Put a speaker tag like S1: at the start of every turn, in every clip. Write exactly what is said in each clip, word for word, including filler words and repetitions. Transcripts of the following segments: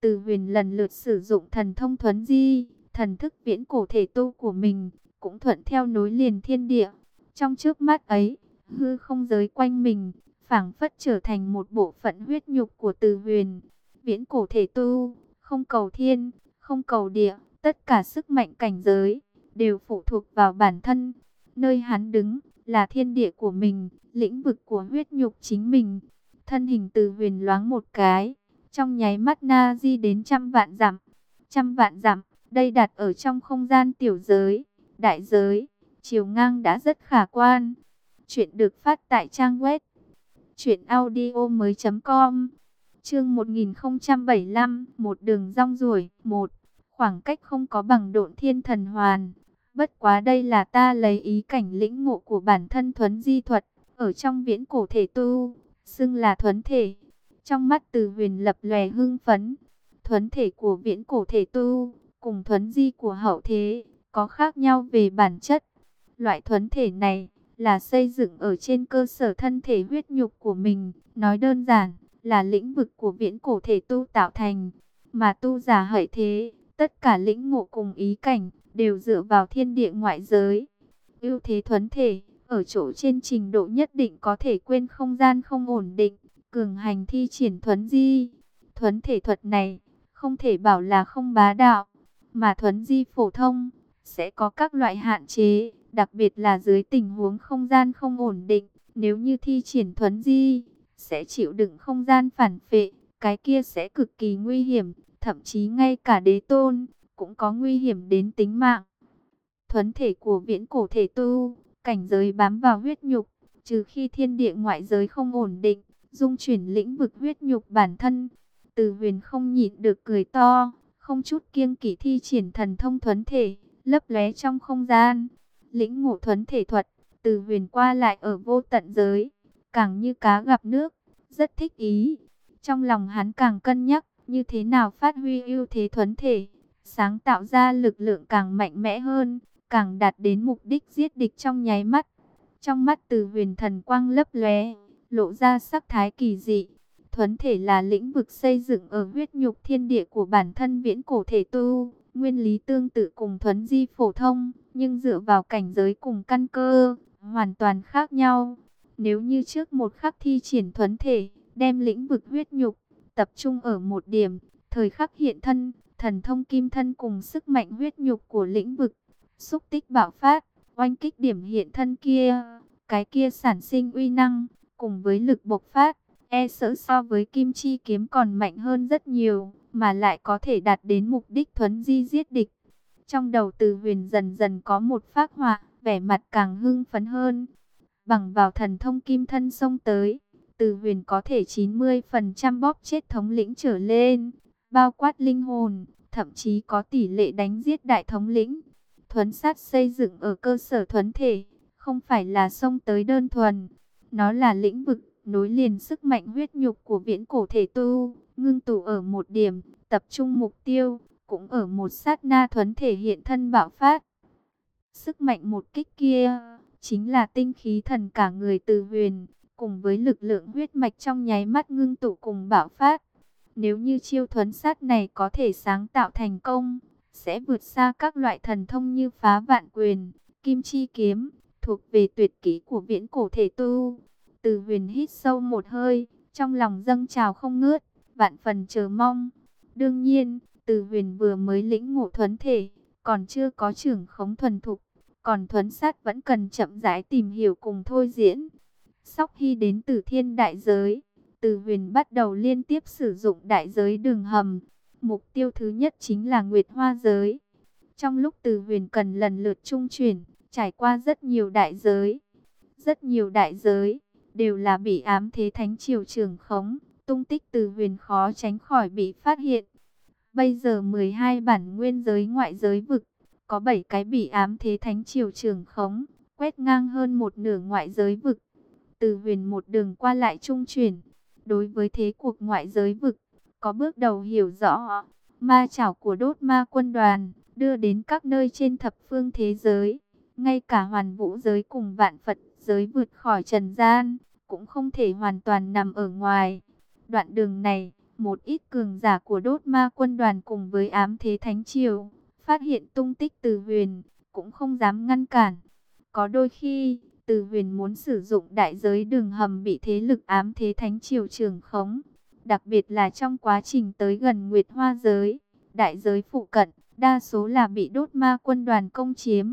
S1: Từ Huyền lần lượt sử dụng thần thông thuấn di, thần thức viễn cổ thể tu của mình, cũng thuận theo nối liền thiên địa. Trong chớp mắt ấy, hư không giới quanh mình, phảng phất trở thành một bộ phận huyết nhục của Từ Huyền. Viễn cổ thể tu, không cầu thiên, không cầu địa, tất cả sức mạnh cảnh giới, đều phụ thuộc vào bản thân. Nơi hắn đứng, là thiên địa của mình, lĩnh vực của huyết nhục chính mình. Thân hình Từ Huyền loáng một cái, trong nháy mắt na di đến trăm vạn dặm. Trăm vạn dặm, đây đặt ở trong không gian tiểu giới, đại giới, chiều ngang đã rất khả quan. Chuyện được phát tại trang web truyện audio mới chấm com. Chương một nghìn không trăm bảy mươi lăm, một đường rong ruổi, một khoảng cách không có bằng độn thiên thần hoàn. Bất quá đây là ta lấy ý cảnh lĩnh ngộ của bản thân thuấn di thuật, ở trong viễn cổ thể tu, xưng là thuấn thể. Trong mắt Từ Huyền lập lòe hưng phấn. Thuấn thể của viễn cổ thể tu, cùng thuấn di của hậu thế, có khác nhau về bản chất. Loại thuấn thể này, là xây dựng ở trên cơ sở thân thể huyết nhục của mình. Nói đơn giản, là lĩnh vực của viễn cổ thể tu tạo thành. Mà tu giả hậu thế, tất cả lĩnh ngộ cùng ý cảnh, đều dựa vào thiên địa ngoại giới. Ưu thế thuấn thể, ở chỗ trên trình độ nhất định có thể quên không gian không ổn định, cường hành thi triển thuấn di. Thuấn thể thuật này, không thể bảo là không bá đạo, mà thuấn di phổ thông, sẽ có các loại hạn chế, đặc biệt là dưới tình huống không gian không ổn định. Nếu như thi triển thuấn di, sẽ chịu đựng không gian phản phệ, cái kia sẽ cực kỳ nguy hiểm, thậm chí ngay cả đế tôn, cũng có nguy hiểm đến tính mạng. Thuấn thể của viễn cổ thể tu, cảnh giới bám vào huyết nhục, trừ khi thiên địa ngoại giới không ổn định, dung chuyển lĩnh vực huyết nhục bản thân. Từ Huyền không nhịn được cười to, không chút kiêng kỵ thi triển thần thông thuấn thể, lấp lóe trong không gian. Lĩnh ngộ thuấn thể thuật, Từ Huyền qua lại ở vô tận giới, càng như cá gặp nước, rất thích ý. Trong lòng hắn càng cân nhắc, như thế nào phát huy ưu thế thuấn thể, sáng tạo ra lực lượng càng mạnh mẽ hơn, càng đạt đến mục đích giết địch trong nháy mắt. Trong mắt Từ Huyền thần quang lấp lóe, lộ ra sắc thái kỳ dị. Thuấn thể là lĩnh vực xây dựng ở huyết nhục thiên địa của bản thân viễn cổ thể tu, nguyên lý tương tự cùng thuấn di phổ thông, nhưng dựa vào cảnh giới cùng căn cơ, hoàn toàn khác nhau. Nếu như trước một khắc thi triển thuấn thể, đem lĩnh vực huyết nhục, tập trung ở một điểm, thời khắc hiện thân, thần thông kim thân cùng sức mạnh huyết nhục của lĩnh vực, xúc tích bạo phát, oanh kích điểm hiện thân kia, cái kia sản sinh uy năng, cùng với lực bộc phát, e sợ so với kim chi kiếm còn mạnh hơn rất nhiều, mà lại có thể đạt đến mục đích thuấn di giết địch. Trong đầu Từ Huyền dần dần có một phác họa, vẻ mặt càng hưng phấn hơn. Bằng vào thần thông kim thân xông tới, Từ Huyền có thể chín mươi phần trăm bóp chết thống lĩnh trở lên, bao quát linh hồn, thậm chí có tỷ lệ đánh giết đại thống lĩnh. Thuấn sát xây dựng ở cơ sở thuấn thể, không phải là xông tới đơn thuần, nó là lĩnh vực nối liền sức mạnh huyết nhục của viễn cổ thể tu, ngưng tụ ở một điểm, tập trung mục tiêu, cũng ở một sát na thuấn thể hiện thân bạo phát. Sức mạnh một kích kia, chính là tinh khí thần cả người Từ Huyền, cùng với lực lượng huyết mạch trong nháy mắt ngưng tụ cùng bạo phát. Nếu như chiêu thuấn sát này có thể sáng tạo thành công, sẽ vượt xa các loại thần thông như phá vạn quyền, kim chi kiếm, thuộc về tuyệt kỹ của viễn cổ thể tu. Từ Huyền hít sâu một hơi, trong lòng dâng trào không ngớt, vạn phần chờ mong. Đương nhiên, Từ Huyền vừa mới lĩnh ngộ thuấn thể, còn chưa có trưởng khống thuần thục, còn thuấn sát vẫn cần chậm rãi tìm hiểu cùng thôi diễn. Sau khi đến Tử Thiên đại giới, Từ Huyền bắt đầu liên tiếp sử dụng đại giới đường hầm. Mục tiêu thứ nhất chính là Nguyệt Hoa giới. Trong lúc Từ Huyền cần lần lượt trung chuyển, trải qua rất nhiều đại giới, rất nhiều đại giới đều là bị ám thế thánh triều trưởng khống, tung tích Từ Huyền khó tránh khỏi bị phát hiện. Bây giờ mười hai bản nguyên giới ngoại giới vực, có bảy cái bị ám thế thánh triều trưởng khống, quét ngang hơn một nửa ngoại giới vực. Từ Huyền một đường qua lại trung chuyển, đối với thế cuộc ngoại giới vực, có bước đầu hiểu rõ. Ma chảo của đốt ma quân đoàn, đưa đến các nơi trên thập phương thế giới, ngay cả hoàn vũ giới cùng vạn Phật giới vượt khỏi trần gian, cũng không thể hoàn toàn nằm ở ngoài. Đoạn đường này, một ít cường giả của đốt ma quân đoàn cùng với ám thế thánh triều, phát hiện tung tích Từ Huyền, cũng không dám ngăn cản. Có đôi khi, Từ Huyền muốn sử dụng đại giới đường hầm bị thế lực ám thế thánh triều trưởng khống, đặc biệt là trong quá trình tới gần Nguyệt Hoa giới, đại giới phụ cận, đa số là bị đốt ma quân đoàn công chiếm.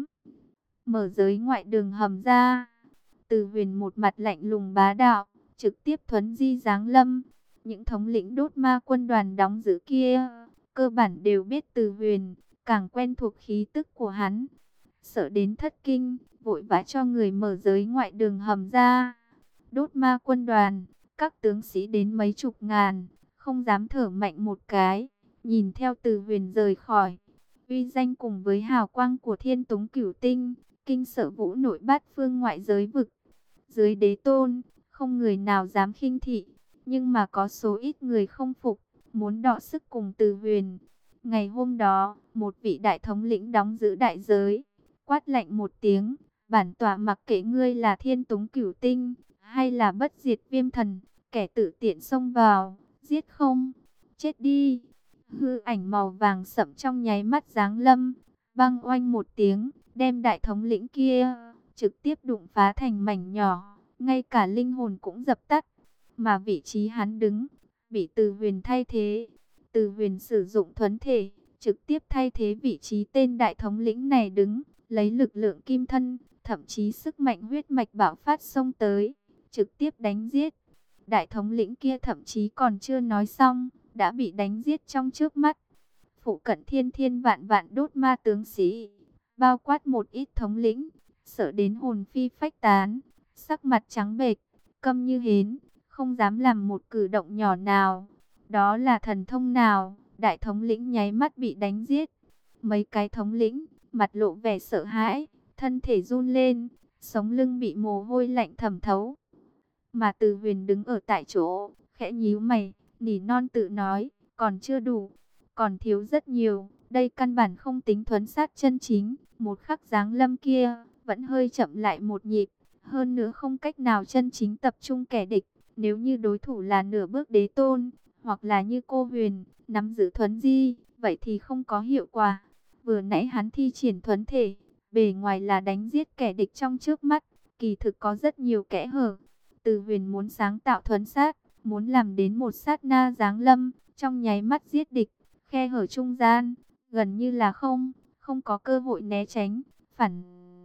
S1: Mở giới ngoại đường hầm ra, Từ Huyền một mặt lạnh lùng bá đạo, trực tiếp thuấn di giáng lâm. Những thống lĩnh đốt ma quân đoàn đóng giữ kia, cơ bản đều biết Từ Huyền, càng quen thuộc khí tức của hắn. Sợ đến thất kinh, vội vã cho người mở giới ngoại đường hầm ra. Đốt ma quân đoàn, các tướng sĩ đến mấy chục ngàn, không dám thở mạnh một cái, nhìn theo Từ Huyền rời khỏi. Uy danh cùng với hào quang của Thiên Túng Cửu Tinh, kinh sợ vũ nội bát phương ngoại giới vực. Dưới đế tôn, không người nào dám khinh thị, nhưng mà có số ít người không phục, muốn đọ sức cùng Từ Huyền. Ngày hôm đó, một vị đại thống lĩnh đóng giữ đại giới, quát lạnh một tiếng, bản tọa mặc kệ ngươi là Thiên Túng Cửu Tinh, hay là Bất Diệt Viêm Thần, kẻ tự tiện xông vào, giết không, chết đi. Hư ảnh màu vàng sậm trong nháy mắt giáng lâm, băng oanh một tiếng, đem đại thống lĩnh kia trực tiếp đụng phá thành mảnh nhỏ, ngay cả linh hồn cũng dập tắt. Mà vị trí hắn đứng, bị Từ Huyền thay thế. Từ Huyền sử dụng thuấn thể, trực tiếp thay thế vị trí tên đại thống lĩnh này đứng, lấy lực lượng kim thân, thậm chí sức mạnh huyết mạch bạo phát xông tới, trực tiếp đánh giết. Đại thống lĩnh kia thậm chí còn chưa nói xong, đã bị đánh giết trong trước mắt. Phụ cận thiên thiên vạn vạn đốt ma tướng sĩ, bao quát một ít thống lĩnh, sợ đến hồn phi phách tán, sắc mặt trắng bệch, câm như hến, không dám làm một cử động nhỏ nào. Đó là thần thông nào? Đại thống lĩnh nháy mắt bị đánh giết. Mấy cái thống lĩnh, mặt lộ vẻ sợ hãi, thân thể run lên, sống lưng bị mồ hôi lạnh thẩm thấu. Mà Từ Huyền đứng ở tại chỗ, khẽ nhíu mày, nỉ non tự nói, còn chưa đủ, còn thiếu rất nhiều. Đây căn bản không tính thuấn sát chân chính, một khắc giáng lâm kia, vẫn hơi chậm lại một nhịp. Hơn nữa không cách nào chân chính tập trung kẻ địch. Nếu như đối thủ là nửa bước đế tôn, hoặc là như cô Huyền, nắm giữ thuấn di, vậy thì không có hiệu quả. Vừa nãy hắn thi triển thuấn thể, bề ngoài là đánh giết kẻ địch trong trước mắt, kỳ thực có rất nhiều kẽ hở. Từ Huyền muốn sáng tạo thuấn sát, muốn làm đến một sát na giáng lâm, trong nháy mắt giết địch, khe hở trung gian, gần như là không, không có cơ hội né tránh, phản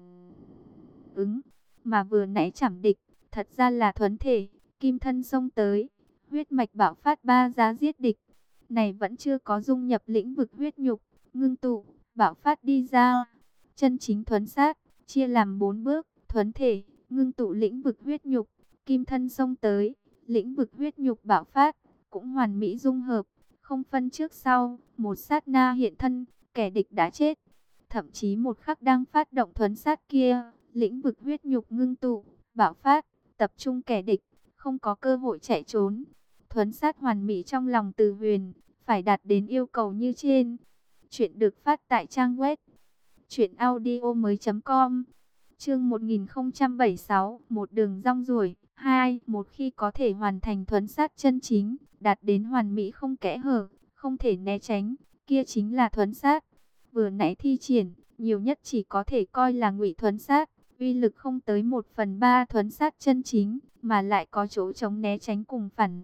S1: ứng. Mà vừa nãy chảm địch, thật ra là thuấn thể, kim thân xông tới, huyết mạch bạo phát ba giá giết địch. Này vẫn chưa có dung nhập lĩnh vực huyết nhục, ngưng tụ, bạo phát đi ra. Chân chính thuấn sát, chia làm bốn bước, thuấn thể, ngưng tụ lĩnh vực huyết nhục, kim thân xông tới, lĩnh vực huyết nhục bạo phát, cũng hoàn mỹ dung hợp, không phân trước sau, một sát na hiện thân, kẻ địch đã chết. Thậm chí một khắc đang phát động thuấn sát kia, lĩnh vực huyết nhục ngưng tụ, bạo phát, tập trung kẻ địch, không có cơ hội chạy trốn. Thuấn sát hoàn mỹ trong lòng Từ Huyền, phải đạt đến yêu cầu như trên. Chuyện được phát tại trang web truyện audio mới chấm com. Chương một nghìn không trăm bảy mươi sáu, một đường rong ruổi. Hai, một khi có thể hoàn thành thuấn sát chân chính, đạt đến hoàn mỹ không kẽ hở, không thể né tránh, kia chính là thuấn sát. Vừa nãy thi triển, nhiều nhất chỉ có thể coi là ngụy thuấn sát, uy lực không tới một phần ba thuấn sát chân chính, mà lại có chỗ chống né tránh cùng phản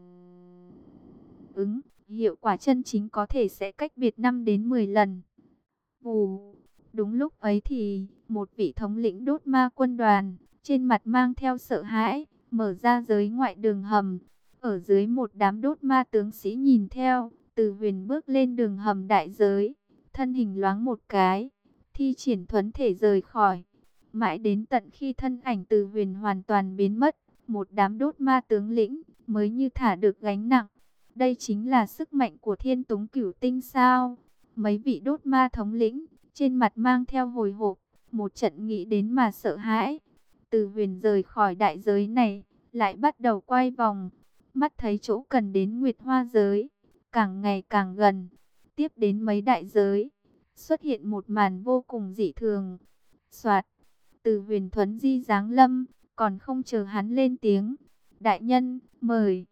S1: ứng, hiệu quả chân chính có thể sẽ cách biệt năm đến mười lần. Vù, đúng lúc ấy thì, một vị thống lĩnh đốt ma quân đoàn, trên mặt mang theo sợ hãi, mở ra giới ngoại đường hầm. Ở dưới một đám đốt ma tướng sĩ nhìn theo, Từ Huyền bước lên đường hầm đại giới, thân hình loáng một cái, thi triển thuấn thể rời khỏi. Mãi đến tận khi thân ảnh Từ Huyền hoàn toàn biến mất, một đám đốt ma tướng lĩnh mới như thả được gánh nặng. Đây chính là sức mạnh của Thiên Túng Cửu Tinh sao? Mấy vị đốt ma thống lĩnh, trên mặt mang theo hồi hộp, một trận nghĩ đến mà sợ hãi. Từ Huyền rời khỏi đại giới này, lại bắt đầu quay vòng, mắt thấy chỗ cần đến Nguyệt Hoa giới, càng ngày càng gần. Tiếp đến mấy đại giới, xuất hiện một màn vô cùng dị thường. Soạt, Từ Huyền thuấn di giáng lâm, còn không chờ hắn lên tiếng. Đại nhân, mời.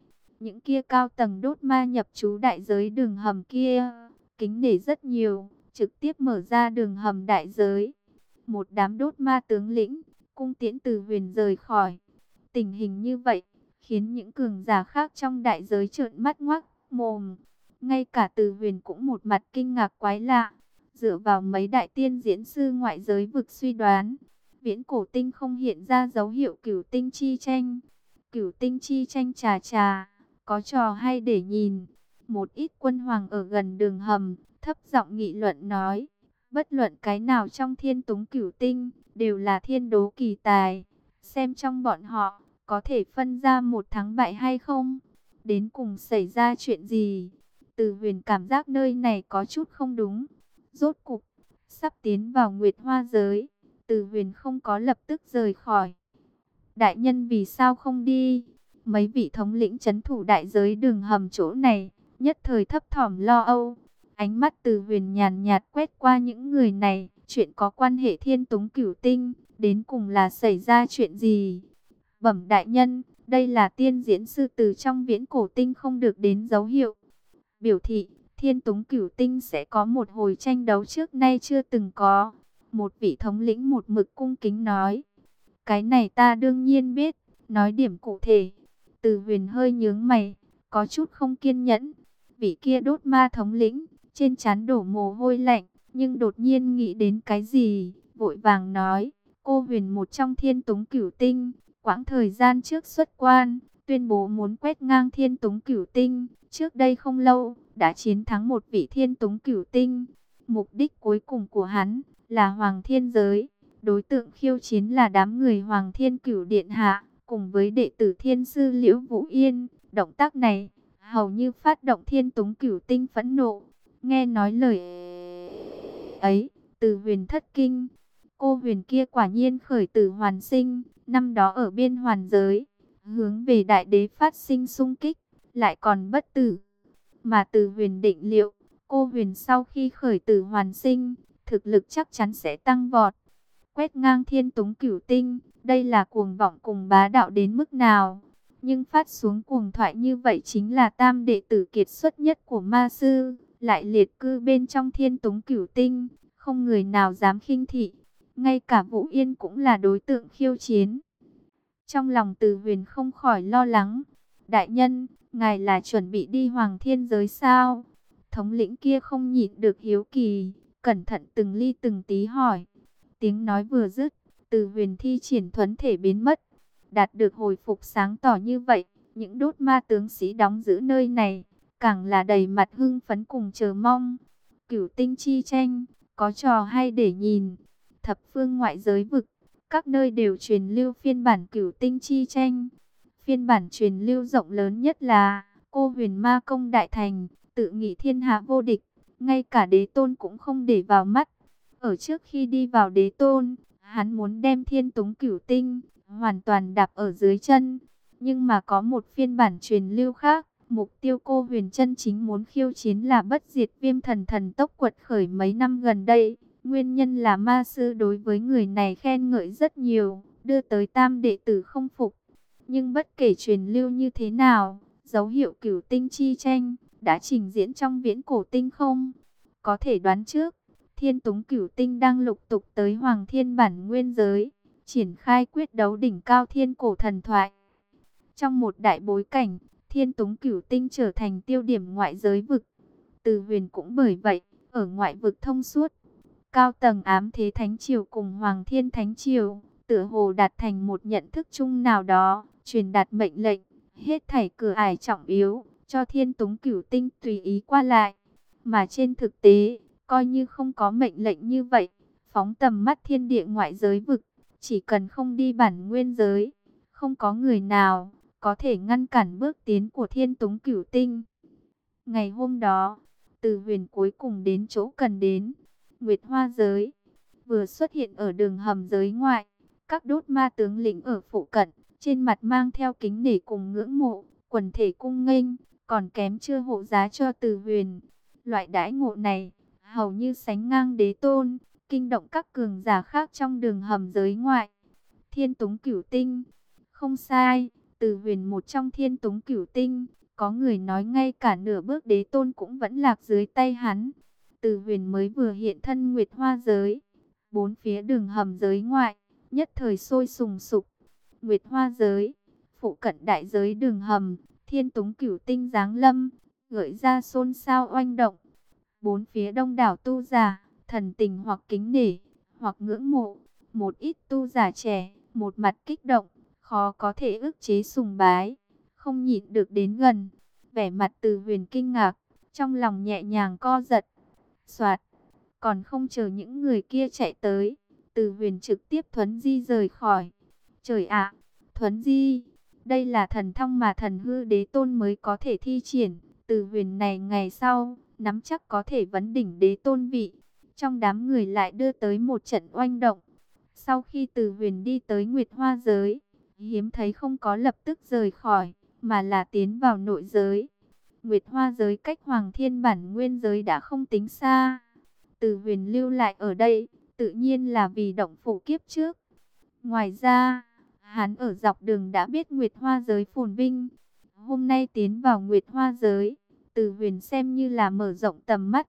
S1: những kia cao tầng đốt ma nhập trú đại giới đường hầm kia, kính nể rất nhiều, trực tiếp mở ra đường hầm đại giới. Một đám đốt ma tướng lĩnh, cung tiễn Từ Huyền rời khỏi. Tình hình như vậy, khiến những cường giả khác trong đại giới trợn mắt ngoác mồm. Ngay cả Từ Huyền cũng một mặt kinh ngạc quái lạ. Dựa vào mấy đại tiên diễn sư ngoại giới vực suy đoán, viễn cổ tinh không hiện ra dấu hiệu cửu tinh chi tranh. Cửu tinh chi tranh trà trà, có trò hay để nhìn. Một ít quân hoàng ở gần đường hầm, thấp giọng nghị luận nói, bất luận cái nào trong thiên túng cửu tinh, đều là thiên đố kỳ tài. Xem trong bọn họ, có thể phân ra một thắng bại hay không? Đến cùng xảy ra chuyện gì? Từ Huyền cảm giác nơi này có chút không đúng. Rốt cục, sắp tiến vào Nguyệt Hoa giới, Từ Huyền không có lập tức rời khỏi. Đại nhân vì sao không đi? Mấy vị thống lĩnh trấn thủ đại giới đường hầm chỗ này, nhất thời thấp thỏm lo âu. Ánh mắt Từ Huyền nhàn nhạt quét qua những người này, chuyện có quan hệ thiên túng cửu tinh, đến cùng là xảy ra chuyện gì? Bẩm đại nhân, đây là tiên diễn sư từ trong viễn cổ tinh không được đến dấu hiệu. Biểu thị, thiên túng cửu tinh sẽ có một hồi tranh đấu trước nay chưa từng có. Một vị thống lĩnh một mực cung kính nói. Cái này ta đương nhiên biết, nói điểm cụ thể. Từ Huyền hơi nhướng mày, có chút không kiên nhẫn. Vị kia đốt ma thống lĩnh, trên trán đổ mồ hôi lạnh, nhưng đột nhiên nghĩ đến cái gì, vội vàng nói. Cô Huyền một trong thiên túng cửu tinh, quãng thời gian trước xuất quan, tuyên bố muốn quét ngang thiên túng cửu tinh. Trước đây không lâu, đã chiến thắng một vị thiên túng cửu tinh. Mục đích cuối cùng của hắn là Hoàng Thiên Giới. Đối tượng khiêu chiến là đám người Hoàng Thiên Cửu Điện Hạ, cùng với đệ tử thiên sư Liễu Vũ Yên. Động tác này, hầu như phát động thiên túng cửu tinh phẫn nộ. Nghe nói lời ấy, Từ Huyền thất kinh. Cô Huyền kia quả nhiên khởi tử hoàn sinh, năm đó ở biên hoàn giới, hướng về đại đế phát sinh xung kích, lại còn bất tử. Mà Từ Huyền định liệu, cô Huyền sau khi khởi tử hoàn sinh, thực lực chắc chắn sẽ tăng vọt. Quét ngang thiên túng cửu tinh, đây là cuồng vọng cùng bá đạo đến mức nào? Nhưng phát xuống cuồng thoại như vậy chính là tam đệ tử kiệt xuất nhất của ma sư, lại liệt cư bên trong thiên túng cửu tinh, không người nào dám khinh thị. Ngay cả Vũ Yên cũng là đối tượng khiêu chiến. Trong lòng Từ Huyền không khỏi lo lắng. Đại nhân, ngài là chuẩn bị đi Hoàng Thiên Giới sao? Thống lĩnh kia không nhịn được hiếu kỳ, cẩn thận từng ly từng tí hỏi. Tiếng nói vừa dứt, Từ Huyền thi triển thuấn thể biến mất. Đạt được hồi phục sáng tỏ như vậy, những đốt ma tướng sĩ đóng giữ nơi này, càng là đầy mặt hưng phấn cùng chờ mong. Cửu tinh chi tranh, có trò hay để nhìn. Thập phương ngoại giới vực, các nơi đều truyền lưu phiên bản cửu tinh chi tranh. Phiên bản truyền lưu rộng lớn nhất là Cô Huyền Ma Công Đại Thành, tự nghĩ thiên hạ vô địch, ngay cả đế tôn cũng không để vào mắt. Ở trước khi đi vào đế tôn, hắn muốn đem thiên túng cửu tinh hoàn toàn đạp ở dưới chân. Nhưng mà có một phiên bản truyền lưu khác, mục tiêu Cô Huyền chân chính muốn khiêu chiến là bất diệt viêm thần thần tốc quật khởi mấy năm gần đây. Nguyên nhân là ma sư đối với người này khen ngợi rất nhiều, đưa tới tam đệ tử không phục. Nhưng bất kể truyền lưu như thế nào, dấu hiệu cửu tinh chi tranh đã trình diễn trong viễn cổ tinh không. Có thể đoán trước, thiên túng cửu tinh đang lục tục tới Hoàng Thiên bản nguyên giới, triển khai quyết đấu đỉnh cao thiên cổ thần thoại. Trong một đại bối cảnh, thiên túng cửu tinh trở thành tiêu điểm ngoại giới vực. Từ Huyền cũng bởi vậy, ở ngoại vực thông suốt. Cao tầng ám thế Thánh Triều cùng Hoàng Thiên Thánh Triều, tựa hồ đạt thành một nhận thức chung nào đó, truyền đạt mệnh lệnh, hết thảy cửa ải trọng yếu, cho thiên túng cửu tinh tùy ý qua lại. Mà trên thực tế, coi như không có mệnh lệnh như vậy, phóng tầm mắt thiên địa ngoại giới vực, chỉ cần không đi bản nguyên giới, không có người nào có thể ngăn cản bước tiến của thiên túng cửu tinh. Ngày hôm đó, Từ Huyền cuối cùng đến chỗ cần đến, Nguyệt Hoa giới. Vừa xuất hiện ở đường hầm giới ngoại, các đốt ma tướng lĩnh ở phụ cận, trên mặt mang theo kính nể cùng ngưỡng mộ, quần thể cung nghênh, còn kém chưa hộ giá cho Từ Huyền. Loại đãi ngộ này, hầu như sánh ngang đế tôn, kinh động các cường giả khác trong đường hầm giới ngoại. Thiên túng cửu tinh, không sai, Từ Huyền một trong thiên túng cửu tinh, Có người nói ngay cả nửa bước đế tôn cũng vẫn lạc dưới tay hắn. Từ Huyền mới vừa hiện thân Nguyệt Hoa giới, bốn phía đường hầm giới ngoại nhất thời sôi sùng sục. Nguyệt Hoa giới, phụ cận đại giới đường hầm, Thiên Túng Cửu Tinh giáng lâm, gợi ra xôn xao oanh động. Bốn phía đông đảo tu giả, thần tình hoặc kính nể, hoặc ngưỡng mộ. Một ít tu giả trẻ, một mặt kích động, khó có thể ức chế sùng bái, không nhịn được đến gần. Vẻ mặt Từ Huyền kinh ngạc, trong lòng nhẹ nhàng co giật. Soạt, còn không chờ những người kia chạy tới, Từ Huyền trực tiếp thuấn di rời khỏi. Trời ạ, thuấn di, đây là thần thông mà thần hư đế tôn mới có thể thi triển. Từ Huyền này ngày sau, nắm chắc có thể vấn đỉnh đế tôn vị. Trong đám người lại đưa tới một trận oanh động. Sau khi Từ Huyền đi tới Nguyệt Hoa giới, hiếm thấy không có lập tức rời khỏi, mà là tiến vào nội giới. Nguyệt Hoa giới cách Hoàng Thiên Bản Nguyên giới đã không tính xa. Từ Huyền lưu lại ở đây, tự nhiên là vì động phủ kiếp trước. Ngoài ra, hắn ở dọc đường đã biết Nguyệt Hoa giới phồn vinh. Hôm nay tiến vào Nguyệt Hoa giới, Từ Huyền xem như là mở rộng tầm mắt.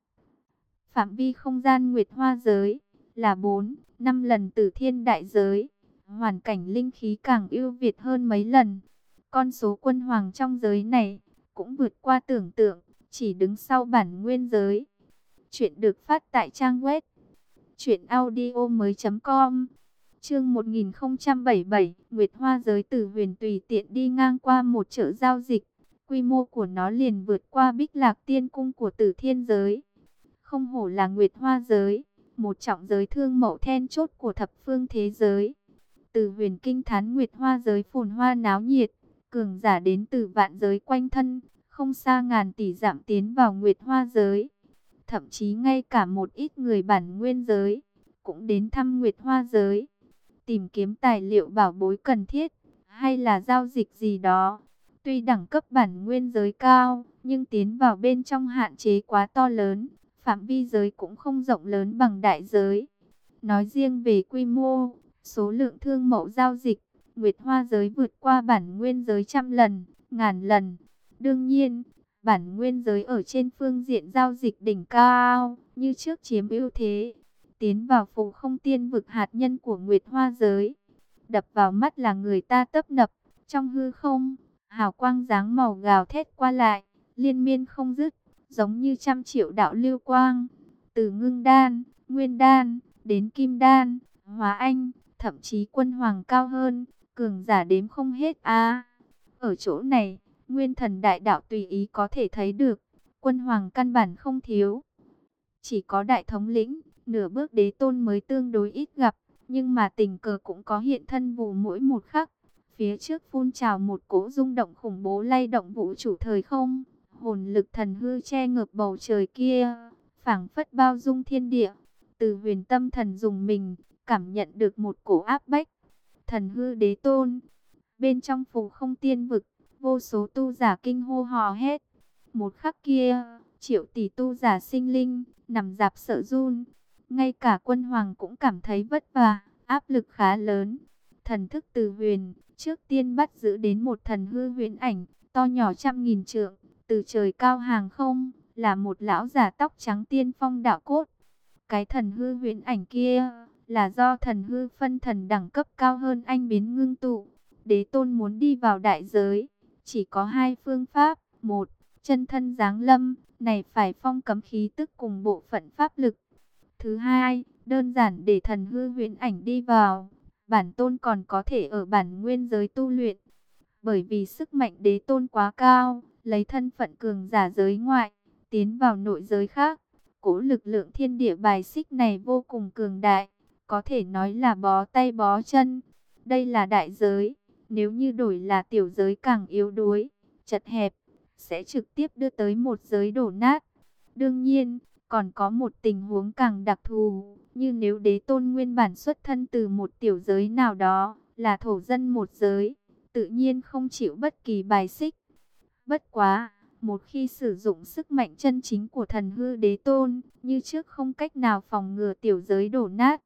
S1: Phạm vi không gian Nguyệt Hoa giới là bốn, năm lần Tử Thiên đại giới. Hoàn cảnh linh khí càng ưu việt hơn mấy lần. Con số quân hoàng trong giới này cũng vượt qua tưởng tượng, chỉ đứng sau Bản Nguyên giới. Chuyện được phát tại trang web truyện audio mới chấm com. Chương một nghìn không trăm bảy mươi bảy, Nguyệt Hoa giới. Từ Huyền tùy tiện đi ngang qua một chợ giao dịch, quy mô của nó liền vượt qua Bích Lạc Tiên cung của Tử Thiên giới. Không hổ là Nguyệt Hoa giới, một trọng giới thương mậu then chốt của thập phương thế giới. Từ Huyền kinh thán Nguyệt Hoa giới phồn hoa náo nhiệt, cường giả đến từ vạn giới quanh thân, không xa ngàn tỷ dặm tiến vào Nguyệt Hoa giới. Thậm chí ngay cả một ít người Bản Nguyên giới cũng đến thăm Nguyệt Hoa giới, tìm kiếm tài liệu bảo bối cần thiết, hay là giao dịch gì đó. Tuy đẳng cấp Bản Nguyên giới cao, nhưng tiến vào bên trong hạn chế quá to lớn, phạm vi giới cũng không rộng lớn bằng đại giới. Nói riêng về quy mô, số lượng thương mậu giao dịch, Nguyệt Hoa giới vượt qua Bản Nguyên giới trăm lần, ngàn lần. Đương nhiên, Bản Nguyên giới ở trên phương diện giao dịch đỉnh cao, như trước chiếm ưu thế. Tiến vào phù không tiên vực hạt nhân của Nguyệt Hoa giới, đập vào mắt là người ta tấp nập. Trong hư không, hào quang dáng màu gào thét qua lại, liên miên không dứt, giống như trăm triệu đạo lưu quang. Từ ngưng đan, nguyên đan, đến kim đan, hóa anh, thậm chí quân hoàng cao hơn, cường giả đếm không hết a. Ở chỗ này, nguyên thần đại đạo tùy ý có thể thấy được, quân hoàng căn bản không thiếu. Chỉ có đại thống lĩnh, nửa bước đế tôn mới tương đối ít gặp, nhưng mà tình cờ cũng có hiện thân vụ mỗi một khắc. Phía trước phun trào một cỗ rung động khủng bố lay động vũ trụ thời không, hồn lực thần hư che ngập bầu trời kia, phảng phất bao dung thiên địa. Từ Huyền tâm thần dùng mình, cảm nhận được một cổ áp bách. Thần hư đế tôn, bên trong phù không tiên vực, vô số tu giả kinh hô hò hét. Một khắc kia, triệu tỷ tu giả sinh linh nằm dạp sợ run. Ngay cả quân hoàng cũng cảm thấy vất vả, áp lực khá lớn. Thần thức Từ Huyền trước tiên bắt giữ đến một thần hư huyễn ảnh, to nhỏ trăm nghìn trượng, từ trời cao hàng không, là một lão giả tóc trắng tiên phong đạo cốt. Cái thần hư huyễn ảnh kia là do thần hư phân thần đẳng cấp cao hơn anh biến ngưng tụ. Đế tôn muốn đi vào đại giới, chỉ có hai phương pháp. Một, chân thân giáng lâm, này phải phong cấm khí tức cùng bộ phận pháp lực. Thứ hai, đơn giản để thần hư huyễn ảnh đi vào, bản tôn còn có thể ở Bản Nguyên giới tu luyện. Bởi vì sức mạnh đế tôn quá cao, lấy thân phận cường giả giới ngoại, tiến vào nội giới khác. Cố lực lượng thiên địa bài xích này vô cùng cường đại, có thể nói là bó tay bó chân. Đây là đại giới, nếu như đổi là tiểu giới càng yếu đuối, chật hẹp, sẽ trực tiếp đưa tới một giới đổ nát. Đương nhiên, còn có một tình huống càng đặc thù, như nếu đế tôn nguyên bản xuất thân từ một tiểu giới nào đó, là thổ dân một giới, tự nhiên không chịu bất kỳ bài xích. Bất quá, một khi sử dụng sức mạnh chân chính của thần hư đế tôn, như trước không cách nào phòng ngừa tiểu giới đổ nát.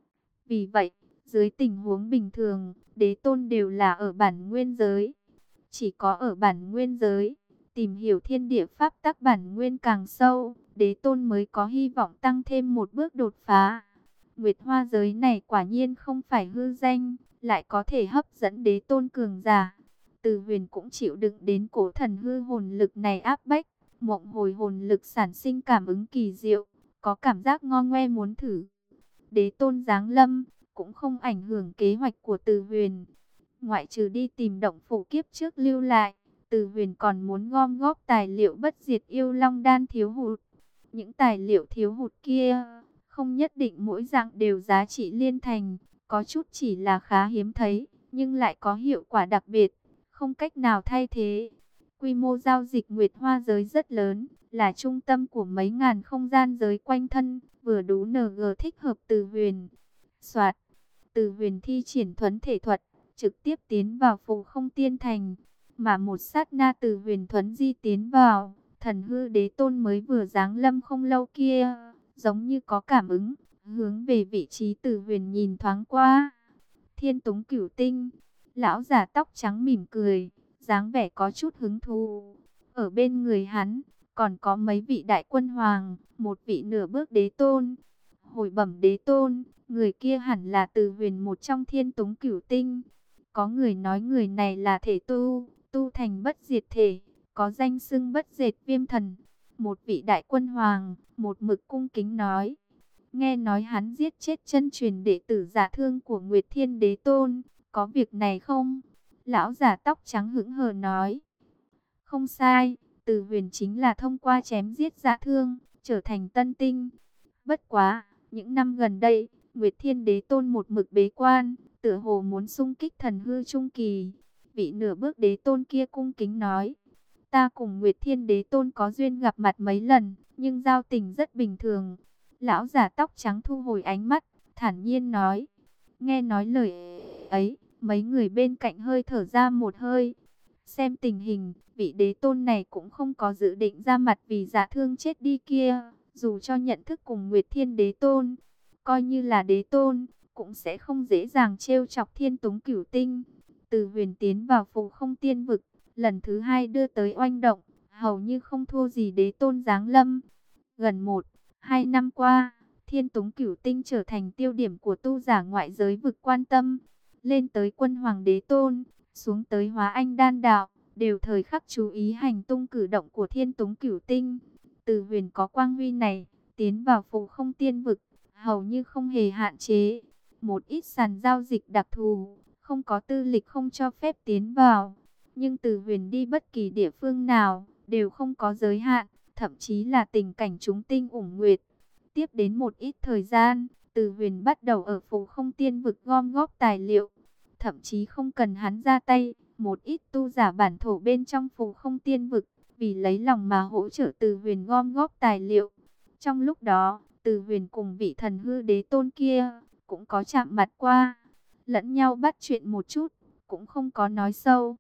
S1: Vì vậy, dưới tình huống bình thường, đế tôn đều là ở Bản Nguyên giới. Chỉ có ở Bản Nguyên giới, tìm hiểu thiên địa pháp tắc bản nguyên càng sâu, đế tôn mới có hy vọng tăng thêm một bước đột phá. Nguyệt Hoa giới này quả nhiên không phải hư danh, lại có thể hấp dẫn đế tôn cường giả. Từ Huyền cũng chịu đựng đến cố thần hư hồn lực này áp bách, mộng hồi hồn lực sản sinh cảm ứng kỳ diệu, có cảm giác ngon ngoe muốn thử. Đế tôn giáng lâm cũng không ảnh hưởng kế hoạch của Từ Huyền. Ngoại trừ đi tìm động phủ kiếp trước lưu lại, Từ Huyền còn muốn gom góp tài liệu bất diệt yêu long đan thiếu hụt. Những tài liệu thiếu hụt kia không nhất định mỗi dạng đều giá trị liên thành, có chút chỉ là khá hiếm thấy, nhưng lại có hiệu quả đặc biệt, không cách nào thay thế. Quy mô giao dịch Nguyệt Hoa giới rất lớn, là trung tâm của mấy ngàn không gian giới quanh thân, vừa đủ en giê thích hợp Từ Huyền. Soạt, Từ Huyền thi triển thuấn thể thuật, trực tiếp tiến vào phù không tiên thành, mà một sát na Từ Huyền thuấn di tiến vào, thần hư đế tôn mới vừa giáng lâm không lâu kia, giống như có cảm ứng, hướng về vị trí Từ Huyền nhìn thoáng qua. Thiên Túng Cửu Tinh, lão già tóc trắng mỉm cười, dáng vẻ có chút hứng thú. Ở bên người hắn, còn có mấy vị đại quân hoàng, một vị nửa bước đế tôn. Hồi bẩm đế tôn, người kia hẳn là Từ Huyền một trong Thiên Túng Cửu Tinh. Có người nói người này là thể tu, tu thành bất diệt thể, có danh xưng bất diệt viêm thần. Một vị đại quân hoàng, một mực cung kính nói. Nghe nói hắn giết chết chân truyền đệ tử giả thương của Nguyệt Thiên Đế Tôn, có việc này không? Lão già tóc trắng hững hờ nói. Không sai, Từ Huyền chính là thông qua chém giết giả thương, trở thành tân tinh. Bất quá, những năm gần đây, Nguyệt Thiên Đế Tôn một mực bế quan, tựa hồ muốn xung kích thần hư trung kỳ. Vị nửa bước đế tôn kia cung kính nói. Ta cùng Nguyệt Thiên Đế Tôn có duyên gặp mặt mấy lần, nhưng giao tình rất bình thường. Lão già tóc trắng thu hồi ánh mắt, thản nhiên nói. Nghe nói lời ấy, mấy người bên cạnh hơi thở ra một hơi. Xem tình hình, vị đế tôn này cũng không có dự định ra mặt vì giả thương chết đi kia. Dù cho nhận thức cùng Nguyệt Thiên Đế Tôn, coi như là đế tôn, cũng sẽ không dễ dàng trêu chọc Thiên Túng Cửu Tinh. Từ Huyền tiến vào phù không tiên vực, lần thứ hai đưa tới oanh động, hầu như không thua gì đế tôn giáng lâm. Gần một, hai năm qua, Thiên Túng Cửu Tinh trở thành tiêu điểm của tu giả ngoại giới vực quan tâm. Lên tới quân hoàng đế tôn, xuống tới hóa anh đan đạo, đều thời khắc chú ý hành tung cử động của Thiên Túng Cửu Tinh. Từ Huyền có quang huy này, tiến vào phù không tiên vực, hầu như không hề hạn chế. Một ít sàn giao dịch đặc thù, không có tư lịch không cho phép tiến vào. Nhưng Từ Huyền đi bất kỳ địa phương nào, đều không có giới hạn, thậm chí là tình cảnh chúng tinh ủng nguyệt. Tiếp đến một ít thời gian, Từ Huyền bắt đầu ở phù không tiên vực gom góp tài liệu. Thậm chí không cần hắn ra tay, một ít tu giả bản thổ bên trong phù không tiên vực, vì lấy lòng mà hỗ trợ Từ Huyền gom góp tài liệu. Trong lúc đó, Từ Huyền cùng vị thần hư đế tôn kia, cũng có chạm mặt qua. Lẫn nhau bắt chuyện một chút, cũng không có nói sâu.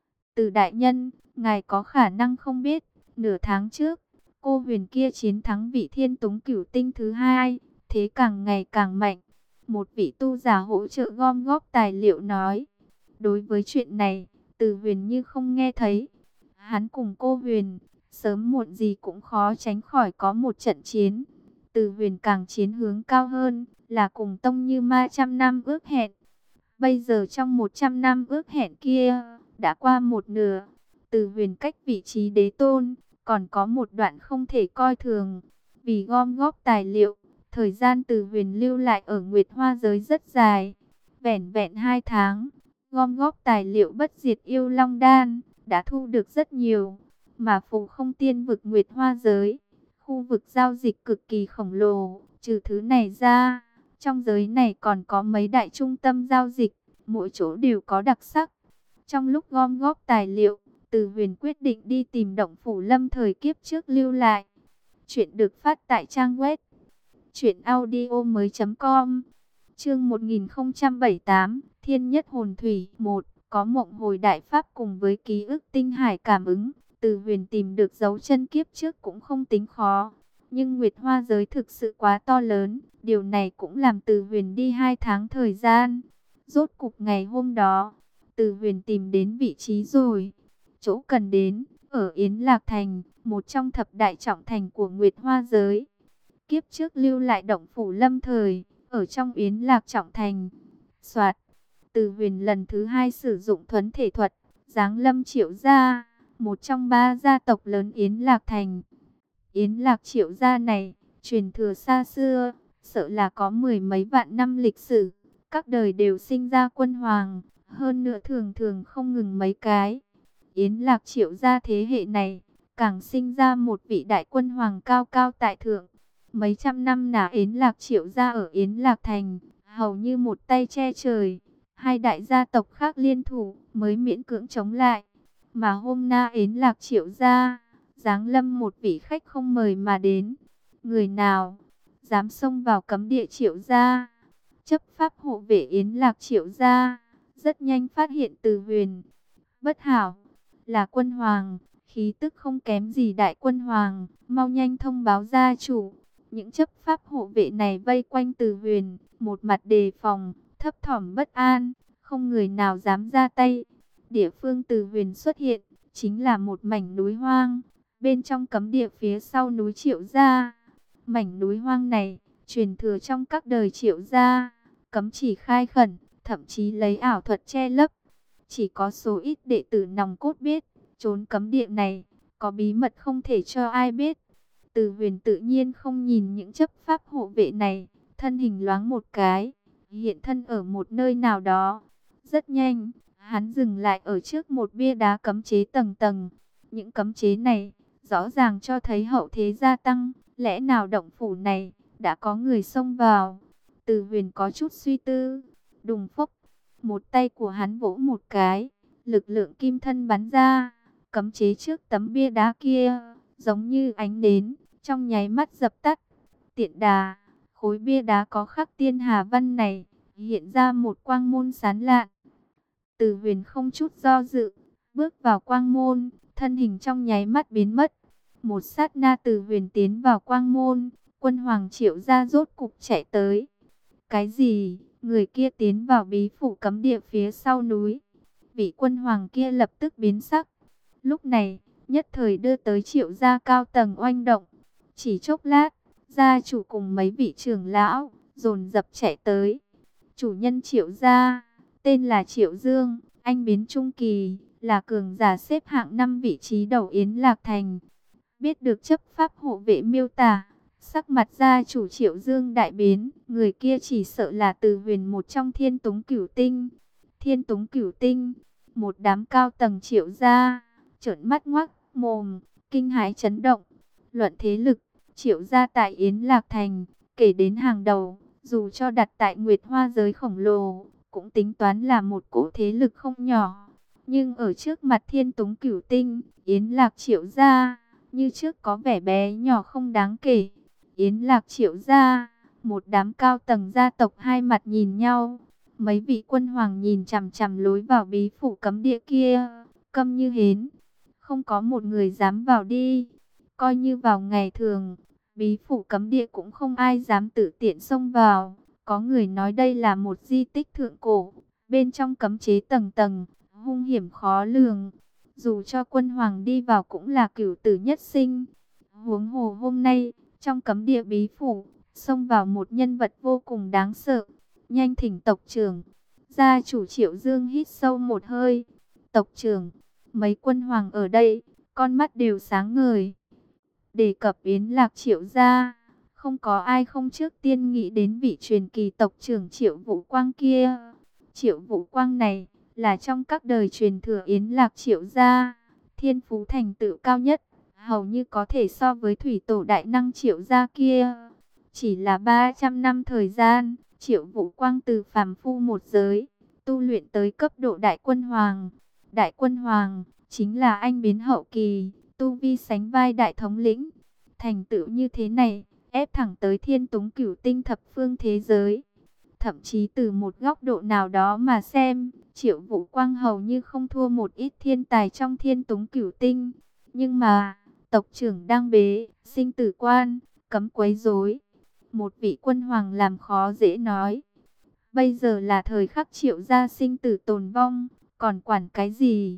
S1: Từ đại nhân, ngài có khả năng không biết, nửa tháng trước, cô Huyền kia chiến thắng vị Thiên Túng Cửu Tinh thứ hai, thế càng ngày càng mạnh. Một vị tu giả hỗ trợ gom góp tài liệu nói. Đối với chuyện này, Từ Huyền như không nghe thấy. Hắn cùng cô Huyền, sớm muộn gì cũng khó tránh khỏi có một trận chiến. Từ Huyền càng chiến hướng cao hơn, là cùng Tông Như Ma trăm năm ước hẹn. Bây giờ trong một trăm năm ước hẹn kia, đã qua một nửa. Từ Huyền cách vị trí đế tôn, còn có một đoạn không thể coi thường. Vì gom góp tài liệu, thời gian Từ Huyền lưu lại ở Nguyệt Hoa giới rất dài. Vẻn vẹn hai tháng, gom góp tài liệu bất diệt yêu long đan, đã thu được rất nhiều. Mà phù không tiên vực Nguyệt Hoa giới, khu vực giao dịch cực kỳ khổng lồ. Trừ thứ này ra, trong giới này còn có mấy đại trung tâm giao dịch, mỗi chỗ đều có đặc sắc. Trong lúc gom góp tài liệu, Từ Huyền quyết định đi tìm động phủ lâm thời kiếp trước lưu lại. Chuyện được phát tại trang web truyện audio mới chấm com. Chương một nghìn không trăm bảy mươi tám, Thiên Nhất Hồn Thủy một, có mộng hồi đại pháp cùng với ký ức tinh hải cảm ứng. Từ Huyền tìm được dấu chân kiếp trước cũng không tính khó. Nhưng Nguyệt Hoa giới thực sự quá to lớn, điều này cũng làm Từ Huyền đi hai tháng thời gian. Rốt cục ngày hôm đó, Từ Huyền tìm đến vị trí rồi. Chỗ cần đến, ở Yến Lạc Thành, một trong thập đại trọng thành của Nguyệt Hoa giới. Kiếp trước lưu lại động phủ lâm thời, ở trong Yến Lạc trọng thành. Soạt, Từ Huyền lần thứ hai sử dụng thuấn thể thuật, giáng lâm Triệu gia, một trong ba gia tộc lớn Yến Lạc Thành. Yến Lạc Triệu gia này, truyền thừa xa xưa, sợ là có mười mấy vạn năm lịch sử, các đời đều sinh ra quân hoàng, hơn nữa thường thường không ngừng mấy cái. Yến Lạc Triệu gia thế hệ này, càng sinh ra một vị đại quân hoàng cao cao tại thượng. Mấy trăm năm nà Yến Lạc Triệu gia ở Yến Lạc Thành, hầu như một tay che trời, hai đại gia tộc khác liên thủ mới miễn cưỡng chống lại. Mà hôm na Yến Lạc Triệu gia, giáng lâm một vị khách không mời mà đến. Người nào dám xông vào cấm địa Triệu gia? Chấp pháp hộ vệ Yến Lạc Triệu gia rất nhanh phát hiện Từ Huyền. Bất hảo, là quân hoàng, khí tức không kém gì đại quân hoàng, mau nhanh thông báo gia chủ. Những chấp pháp hộ vệ này vây quanh Từ Huyền, một mặt đề phòng, thấp thỏm bất an, không người nào dám ra tay. Địa phương Từ Huyền xuất hiện, chính là một mảnh núi hoang, bên trong cấm địa phía sau núi Triệu gia. Mảnh núi hoang này, truyền thừa trong các đời Triệu gia, cấm chỉ khai khẩn, thậm chí lấy ảo thuật che lấp. Chỉ có số ít đệ tử nòng cốt biết, trốn cấm địa này, có bí mật không thể cho ai biết. Từ Huyền tự nhiên không nhìn những chấp pháp hộ vệ này, thân hình loáng một cái, hiện thân ở một nơi nào đó. Rất nhanh, hắn dừng lại ở trước một bia đá cấm chế tầng tầng. Những cấm chế này, rõ ràng cho thấy hậu thế gia tăng, lẽ nào động phủ này, đã có người xông vào. Từ Huyền có chút suy tư, đùng phốc, một tay của hắn vỗ một cái, lực lượng kim thân bắn ra, cấm chế trước tấm bia đá kia, giống như ánh nến, trong nháy mắt dập tắt. Tiện đà, khối bia đá có khắc tiên hà văn này, hiện ra một quang môn sáng lạn. Từ Huyền không chút do dự, bước vào quang môn, thân hình trong nháy mắt biến mất. Một sát na Từ Huyền tiến vào quang môn, quân hoàng Triệu gia rốt cục chạy tới. Cái gì? Người kia tiến vào bí phủ cấm địa phía sau núi. Vị quân hoàng kia lập tức biến sắc. Lúc này, nhất thời đưa tới Triệu gia cao tầng oanh động. Chỉ chốc lát, gia chủ cùng mấy vị trưởng lão dồn dập chạy tới. Chủ nhân Triệu gia, tên là Triệu Dương, anh biến trung kỳ, là cường giả xếp hạng năm vị trí đầu Yến Lạc Thành. Biết được chấp pháp hộ vệ miêu tả, sắc mặt gia chủ Triệu Dương đại biến, người kia chỉ sợ là Từ Huyền, một trong Thiên Túng Cửu Tinh. Thiên Túng Cửu Tinh, một đám cao tầng Triệu gia, trợn mắt ngoác mồm, kinh hãi chấn động. Luận thế lực, Triệu gia tại Yến Lạc Thành, kể đến hàng đầu, dù cho đặt tại Nguyệt Hoa giới khổng lồ, cũng tính toán là một cỗ thế lực không nhỏ. Nhưng ở trước mặt Thiên Túng Cửu Tinh, Yến Lạc Triệu gia, như trước có vẻ bé nhỏ không đáng kể. Yến Lạc Triệu gia, một đám cao tầng gia tộc hai mặt nhìn nhau. Mấy vị quân hoàng nhìn chằm chằm lối vào bí phủ cấm địa kia, câm như hến, không có một người dám vào đi. Coi như vào ngày thường, bí phủ cấm địa cũng không ai dám tự tiện xông vào. Có người nói đây là một di tích thượng cổ, bên trong cấm chế tầng tầng, hung hiểm khó lường. Dù cho quân hoàng đi vào cũng là cửu tử nhất sinh. Huống hồ hôm nay, trong cấm địa bí phủ, xông vào một nhân vật vô cùng đáng sợ. Nhanh thỉnh tộc trưởng. Gia chủ Triệu Dương hít sâu một hơi. Tộc trưởng, mấy quân hoàng ở đây, con mắt đều sáng ngời. Đề cập Yến Lạc Triệu gia, không có ai không trước tiên nghĩ đến vị truyền kỳ tộc trưởng Triệu Vũ Quang kia. Triệu Vũ Quang này, là trong các đời truyền thừa Yến Lạc Triệu gia, thiên phú thành tựu cao nhất, hầu như có thể so với thủy tổ đại năng Triệu gia kia. Chỉ là ba trăm năm thời gian, Triệu Vũ Quang từ phàm phu một giới, tu luyện tới cấp độ đại quân hoàng. Đại quân hoàng, chính là anh biến hậu kỳ, tu vi sánh vai đại thống lĩnh. Thành tựu như thế này, ép thẳng tới Thiên Túng Cửu Tinh thập phương thế giới. Thậm chí từ một góc độ nào đó mà xem, Triệu Vũ Quang hầu như không thua một ít thiên tài trong Thiên Túng Cửu Tinh. Nhưng mà, tộc trưởng đang bế, sinh tử quan, cấm quấy rối. Một vị quân hoàng làm khó dễ nói. Bây giờ là thời khắc Triệu gia sinh tử tồn vong, còn quản cái gì?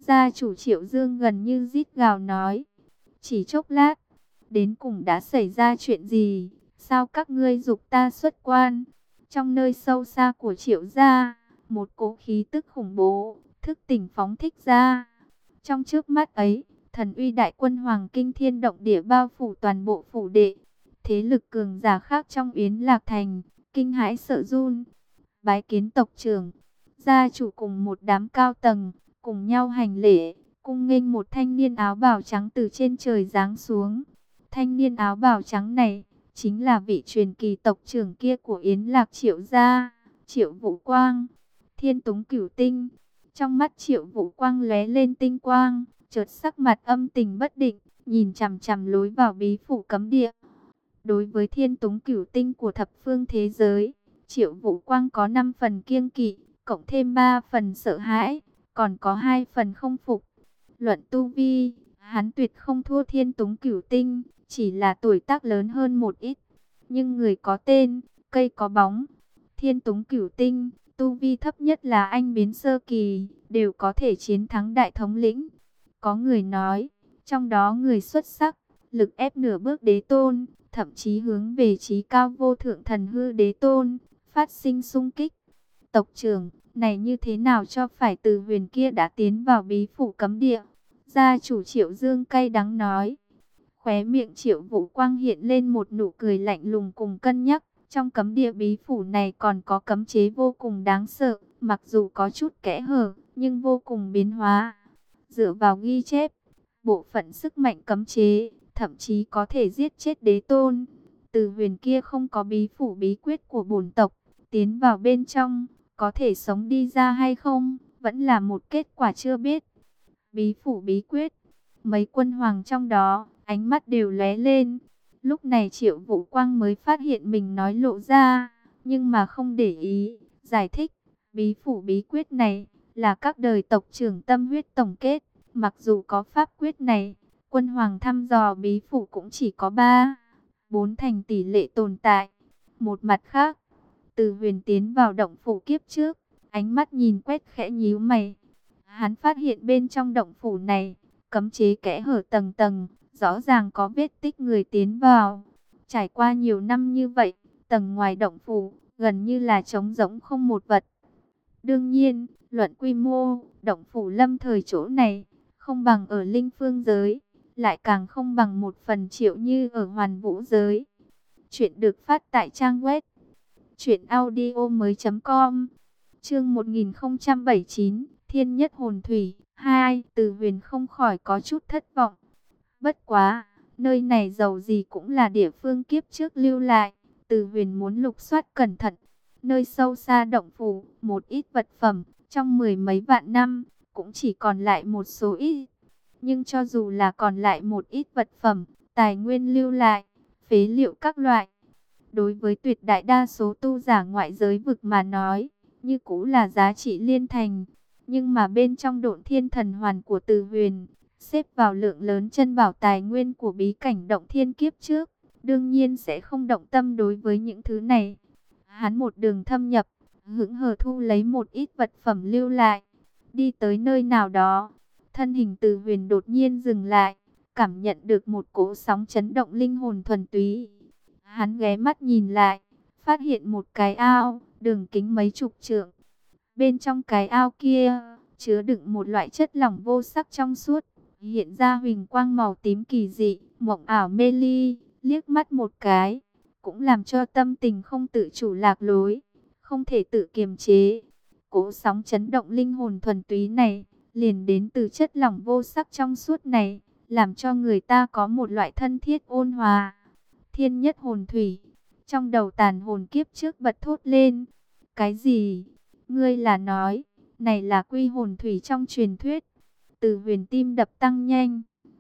S1: Gia chủ Triệu Dương gần như rít gào nói. Chỉ chốc lát, đến cùng đã xảy ra chuyện gì? Sao các ngươi giục ta xuất quan? Trong nơi sâu xa của Triệu gia, một cỗ khí tức khủng bố, thức tỉnh phóng thích ra. Trong trước mắt ấy, thần uy đại quân hoàng kinh thiên động địa bao phủ toàn bộ phủ đệ. Thế lực cường giả khác trong Yến Lạc Thành, kinh hãi sợ run. Bái kiến tộc trưởng, gia chủ cùng một đám cao tầng, cùng nhau hành lễ, cung nghênh một thanh niên áo bào trắng từ trên trời giáng xuống. Thanh niên áo bào trắng này, chính là vị truyền kỳ tộc trưởng kia của Yến Lạc Triệu gia, Triệu Vũ Quang, Thiên Túng Cửu Tinh. Trong mắt Triệu Vũ Quang lóe lên tinh quang, chợt sắc mặt âm tình bất định, nhìn chằm chằm lối vào bí phủ cấm địa. Đối với Thiên Túng Cửu Tinh của thập phương thế giới, Triệu Vũ Quang có năm phần kiêng kỵ, cộng thêm ba phần sợ hãi, còn có hai phần không phục. Luận tu vi, hắn tuyệt không thua Thiên Túng Cửu Tinh, chỉ là tuổi tác lớn hơn một ít. Nhưng người có tên, cây có bóng. Thiên Túng Cửu Tinh, tu vi thấp nhất là anh biến sơ kỳ, đều có thể chiến thắng đại thống lĩnh. Có người nói, trong đó người xuất sắc, lực ép nửa bước đế tôn, thậm chí hướng về chí cao vô thượng thần hư đế tôn, phát sinh xung kích. Tộc trưởng, này như thế nào cho phải? Từ Huyền kia đã tiến vào bí phủ cấm địa. Gia chủ Triệu Dương cay đắng nói. Khóe miệng Triệu Vũ Quang hiện lên một nụ cười lạnh lùng cùng cân nhắc. Trong cấm địa bí phủ này còn có cấm chế vô cùng đáng sợ, mặc dù có chút kẽ hở, nhưng vô cùng biến hóa. Dựa vào ghi chép, bộ phận sức mạnh cấm chế, thậm chí có thể giết chết đế tôn. Từ Huyền kia không có bí phủ bí quyết của bổn tộc, tiến vào bên trong, có thể sống đi ra hay không, vẫn là một kết quả chưa biết. Bí phủ bí quyết, mấy quân hoàng trong đó, ánh mắt đều lóe lên. Lúc này Triệu Vũ Quang mới phát hiện mình nói lộ ra, nhưng mà không để ý, giải thích. Bí phủ bí quyết này, là các đời tộc trưởng tâm huyết tổng kết. Mặc dù có pháp quyết này, quân hoàng thăm dò bí phủ cũng chỉ có ba, bốn thành tỷ lệ tồn tại. Một mặt khác, Từ Huyền tiến vào động phủ kiếp trước, ánh mắt nhìn quét khẽ nhíu mày. Hắn phát hiện bên trong động phủ này, cấm chế kẽ hở tầng tầng, rõ ràng có vết tích người tiến vào. Trải qua nhiều năm như vậy, tầng ngoài động phủ, gần như là trống rỗng không một vật. Đương nhiên, luận quy mô, động phủ lâm thời chỗ này, không bằng ở linh phương giới, lại càng không bằng một phần triệu như ở hoàn vũ giới. Chuyện được phát tại trang web truyện audio mới chấm com. Chương một nghìn không trăm bảy mươi chín, Thiên Nhất Hồn Thủy hai. Từ Huyền không khỏi có chút thất vọng. Bất quá, nơi này dầu gì cũng là địa phương kiếp trước lưu lại. Từ Huyền muốn lục soát cẩn thận. Nơi sâu xa động phủ, một ít vật phẩm, trong mười mấy vạn năm, cũng chỉ còn lại một số ít. Nhưng cho dù là còn lại một ít vật phẩm, tài nguyên lưu lại, phế liệu các loại, đối với tuyệt đại đa số tu giả ngoại giới vực mà nói, như cũ là giá trị liên thành. Nhưng mà bên trong Độn Thiên Thần Hoàn của Từ Huyền, xếp vào lượng lớn chân bảo tài nguyên của bí cảnh Động Thiên kiếp trước, đương nhiên sẽ không động tâm đối với những thứ này. Hắn một đường thâm nhập, hững hờ thu lấy một ít vật phẩm lưu lại. Đi tới nơi nào đó, thân hình Từ Huyền đột nhiên dừng lại, cảm nhận được một cỗ sóng chấn động linh hồn thuần túy. Hắn ghé mắt nhìn lại, phát hiện một cái ao, đường kính mấy chục trượng. Bên trong cái ao kia, chứa đựng một loại chất lỏng vô sắc trong suốt, hiện ra huỳnh quang màu tím kỳ dị, mộng ảo mê ly, liếc mắt một cái, cũng làm cho tâm tình không tự chủ lạc lối, không thể tự kiềm chế. Cỗ sóng chấn động linh hồn thuần túy này, liền đến từ chất lỏng vô sắc trong suốt này, làm cho người ta có một loại thân thiết ôn hòa. Thiên Nhất Hồn Thủy, trong đầu tàn hồn kiếp trước bật thốt lên. Cái gì? Ngươi là nói, này là quy hồn thủy trong truyền thuyết? Từ Huyền tim đập tăng nhanh.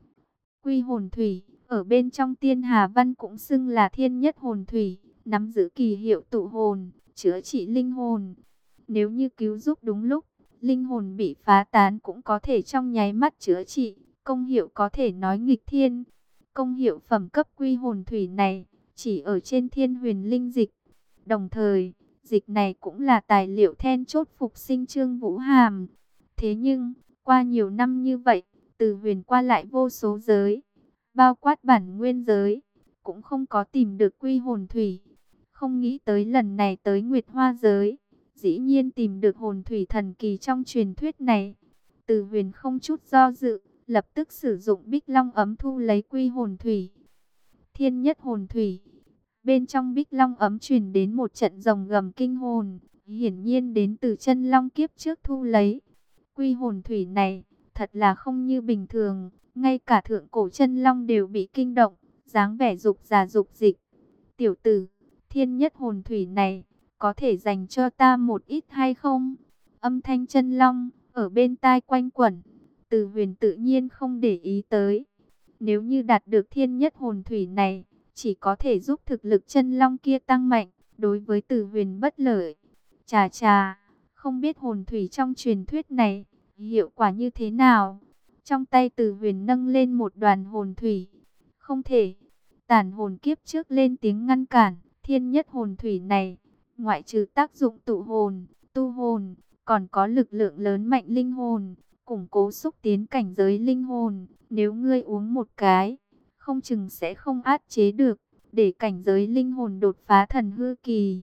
S1: Quy hồn thủy, ở bên trong Tiên Hà Văn cũng xưng là Thiên Nhất Hồn Thủy, nắm giữ kỳ hiệu tụ hồn, chữa trị linh hồn. Nếu như cứu giúp đúng lúc, linh hồn bị phá tán cũng có thể trong nháy mắt chữa trị, công hiệu có thể nói nghịch thiên. Công hiệu phẩm cấp quy hồn thủy này, chỉ ở trên Thiên Huyền Linh Dịch. Đồng thời, dịch này cũng là tài liệu then chốt phục sinh Trương Vũ Hàm. Thế nhưng, Qua nhiều năm như vậy, Từ Huyền qua lại vô số giới, bao quát bản nguyên giới, cũng không có tìm được quy hồn thủy. Không nghĩ tới lần này tới Nguyệt Hoa giới, dĩ nhiên tìm được hồn thủy thần kỳ trong truyền thuyết này. Từ Huyền không chút do dự, lập tức sử dụng Bích Long ấm thu lấy quy hồn thủy. Thiên nhất hồn thủy. Bên trong Bích Long ấm truyền đến một trận rồng gầm kinh hồn, hiển nhiên đến từ chân long kiếp trước thu lấy. Quy hồn thủy này, thật là không như bình thường, ngay cả thượng cổ chân long đều bị kinh động, dáng vẻ dục già dục dịch. Tiểu tử, thiên nhất hồn thủy này, có thể dành cho ta một ít hay không? Âm thanh chân long, ở bên tai quanh quẩn, Từ Huyền tự nhiên không để ý tới. Nếu như đạt được thiên nhất hồn thủy này, chỉ có thể giúp thực lực chân long kia tăng mạnh, đối với Từ Huyền bất lợi. Chà chà, không biết hồn thủy trong truyền thuyết này, hiệu quả như thế nào? Trong tay Từ Huyền nâng lên một đoàn hồn thủy. Không thể. Tản hồn kiếp trước lên tiếng ngăn cản, thiên nhất hồn thủy này, ngoại trừ tác dụng tụ hồn, tu hồn, còn có lực lượng lớn mạnh linh hồn, củng cố xúc tiến cảnh giới linh hồn. Nếu ngươi uống một cái, không chừng sẽ không áp chế được, để cảnh giới linh hồn đột phá thần hư kỳ.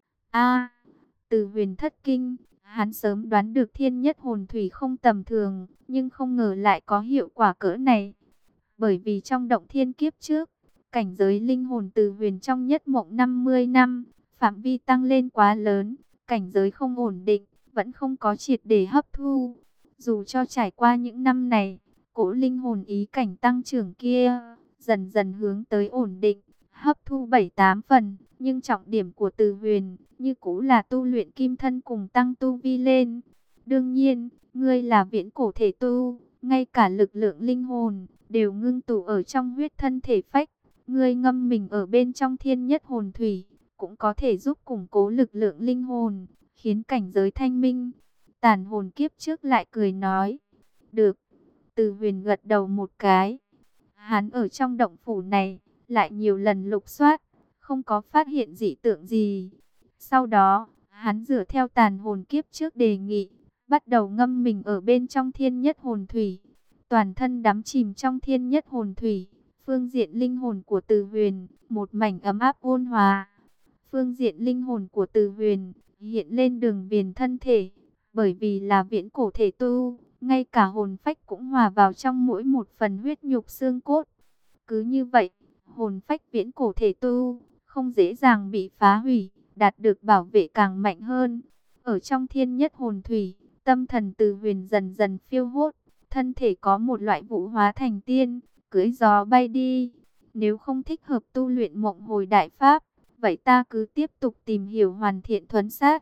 S1: A, Từ Huyền thất kinh, hắn sớm đoán được thiên nhất hồn thủy không tầm thường, nhưng không ngờ lại có hiệu quả cỡ này. Bởi vì trong động thiên kiếp trước, cảnh giới linh hồn Từ Huyền trong nhất mộng năm mươi năm, phạm vi tăng lên quá lớn, cảnh giới không ổn định, vẫn không có triệt để hấp thu. Dù cho trải qua những năm này, cỗ linh hồn ý cảnh tăng trưởng kia, dần dần hướng tới ổn định, hấp thu bảy tám phần, nhưng trọng điểm của Từ Huyền, như cũ là tu luyện kim thân cùng tăng tu vi lên. Đương nhiên, ngươi là viễn cổ thể tu, ngay cả lực lượng linh hồn, đều ngưng tụ ở trong huyết thân thể phách. Ngươi ngâm mình ở bên trong thiên nhất hồn thủy, cũng có thể giúp củng cố lực lượng linh hồn, khiến cảnh giới thanh minh. Tản hồn kiếp trước lại cười nói, được. Từ Huyền gật đầu một cái. Hắn ở trong động phủ này, lại nhiều lần lục soát, không có phát hiện dị tượng gì. Sau đó, hắn dựa theo tàn hồn kiếp trước đề nghị, bắt đầu ngâm mình ở bên trong thiên nhất hồn thủy. Toàn thân đắm chìm trong thiên nhất hồn thủy. Phương diện linh hồn của Từ Huyền, một mảnh ấm áp ôn hòa. Phương diện linh hồn của Từ Huyền, hiện lên đường viền thân thể. Bởi vì là viễn cổ thể tu, ngay cả hồn phách cũng hòa vào trong mỗi một phần huyết nhục xương cốt. Cứ như vậy, hồn phách viễn cổ thể tu, không dễ dàng bị phá hủy, đạt được bảo vệ càng mạnh hơn. Ở trong thiên nhất hồn thủy, tâm thần Từ Huyền dần dần phiêu hốt, thân thể có một loại vũ hóa thành tiên, cưỡi gió bay đi. Nếu không thích hợp tu luyện mộng hồi đại pháp, vậy ta cứ tiếp tục tìm hiểu hoàn thiện thuấn sát.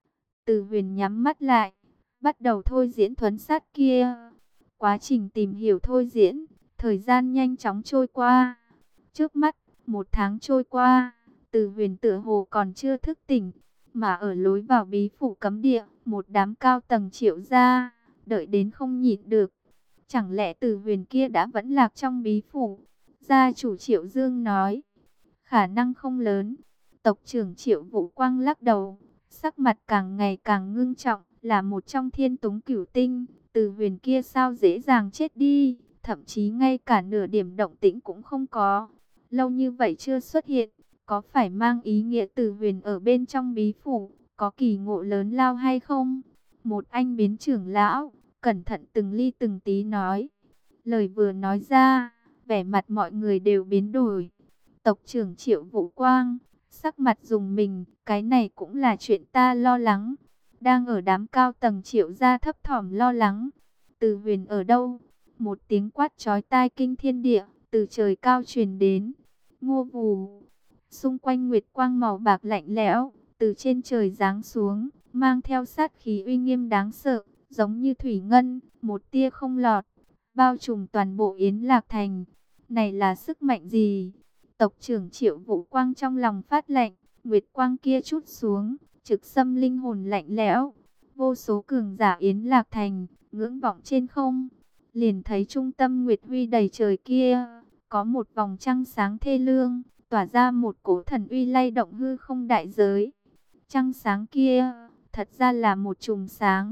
S1: Từ Huyền nhắm mắt lại, bắt đầu thôi diễn thuấn sát kia. Quá trình tìm hiểu thôi diễn, thời gian nhanh chóng trôi qua. Trước mắt, một tháng trôi qua, Từ Huyền tựa hồ còn chưa thức tỉnh, mà ở lối vào bí phủ cấm địa, một đám cao tầng Triệu gia, đợi đến không nhịn được. Chẳng lẽ Từ Huyền kia đã vẫn lạc trong bí phủ? Gia chủ Triệu Dương nói, khả năng không lớn. Tộc trưởng Triệu Vũ Quang lắc đầu, sắc mặt càng ngày càng ngưng trọng, là một trong thiên túng cửu tinh, Từ Huyền kia sao dễ dàng chết đi, thậm chí ngay cả nửa điểm động tĩnh cũng không có. Lâu như vậy chưa xuất hiện, có phải mang ý nghĩa Từ Huyền ở bên trong bí phủ, có kỳ ngộ lớn lao hay không? Một anh biến trưởng lão, cẩn thận từng ly từng tí nói. Lời vừa nói ra, vẻ mặt mọi người đều biến đổi. Tộc trưởng Triệu Vũ Quang, sắc mặt rùng mình, cái này cũng là chuyện ta lo lắng. Đang ở đám cao tầng Triệu gia thấp thỏm lo lắng. Từ Huyền ở đâu? Một tiếng quát chói tai kinh thiên địa, từ trời cao truyền đến. Ngô vù, xung quanh nguyệt quang màu bạc lạnh lẽo, từ trên trời giáng xuống, mang theo sát khí uy nghiêm đáng sợ, giống như thủy ngân, một tia không lọt, bao trùm toàn bộ Yến Lạc Thành. Này là sức mạnh gì? Tộc trưởng Triệu Vũ Quang trong lòng phát lạnh, nguyệt quang kia trút xuống, trực xâm linh hồn lạnh lẽo. Vô số cường giả Yến Lạc Thành, ngưỡng vọng trên không, liền thấy trung tâm nguyệt huy đầy trời kia, có một vòng trăng sáng thê lương, tỏa ra một cỗ thần uy lay động hư không đại giới. Trăng sáng kia, thật ra là một chùm sáng,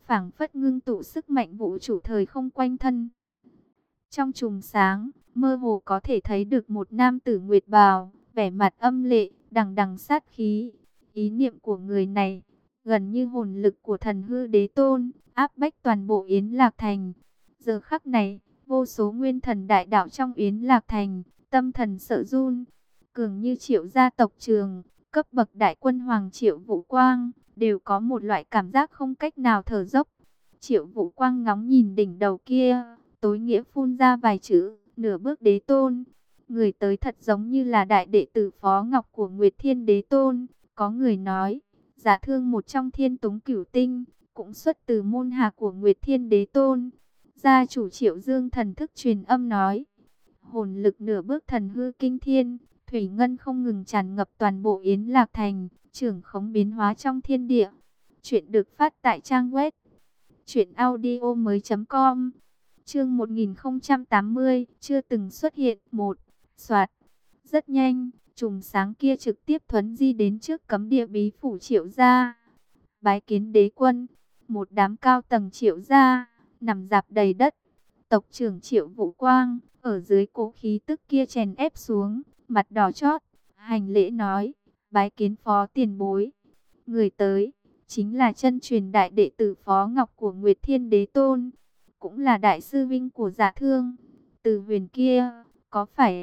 S1: phảng phất ngưng tụ sức mạnh vũ trụ thời không quanh thân. Trong chùm sáng, mơ hồ có thể thấy được một nam tử nguyệt bào, vẻ mặt âm lệ, đằng đằng sát khí. Ý niệm của người này, gần như hồn lực của thần hư đế tôn, áp bách toàn bộ Yến Lạc Thành. Giờ khắc này, vô số nguyên thần đại đạo trong Yến Lạc Thành, tâm thần sợ run. Cường như Triệu gia tộc Trường, cấp bậc đại quân hoàng Triệu Vũ Quang, đều có một loại cảm giác không cách nào thở dốc. Triệu Vũ Quang ngóng nhìn đỉnh đầu kia, tối nghĩa phun ra vài chữ, nửa bước đế tôn. Người tới thật giống như là đại đệ tử Phó Ngọc của Nguyệt Thiên Đế Tôn. Có người nói, Dạ Thương một trong Thiên Túng Cửu Tinh, cũng xuất từ môn hạ của Nguyệt Thiên Đế Tôn. Gia chủ Triệu Dương thần thức truyền âm nói, hồn lực nửa bước thần hư kinh thiên, thủy ngân không ngừng tràn ngập toàn bộ Yến Lạc Thành, trưởng khống biến hóa trong thiên địa. Chuyện được phát tại trang web truyện audio mới.com. Chương một nghìn không trăm tám mươi, chưa từng xuất hiện. Một, soạt. Rất nhanh, chùm sáng kia trực tiếp thuấn di đến trước cấm địa bí phủ Triệu gia. Bái kiến đế quân, một đám cao tầng Triệu gia nằm rạp đầy đất. Tộc trưởng Triệu Vũ Quang ở dưới cố khí tức kia chèn ép xuống, mặt đỏ chót, hành lễ nói, bái kiến phó tiền bối. Người tới chính là chân truyền đại đệ tử Phó Ngọc của Nguyệt Thiên Đế Tôn, cũng là đại sư vinh của Dạ Thương. Từ huyền kia, có phải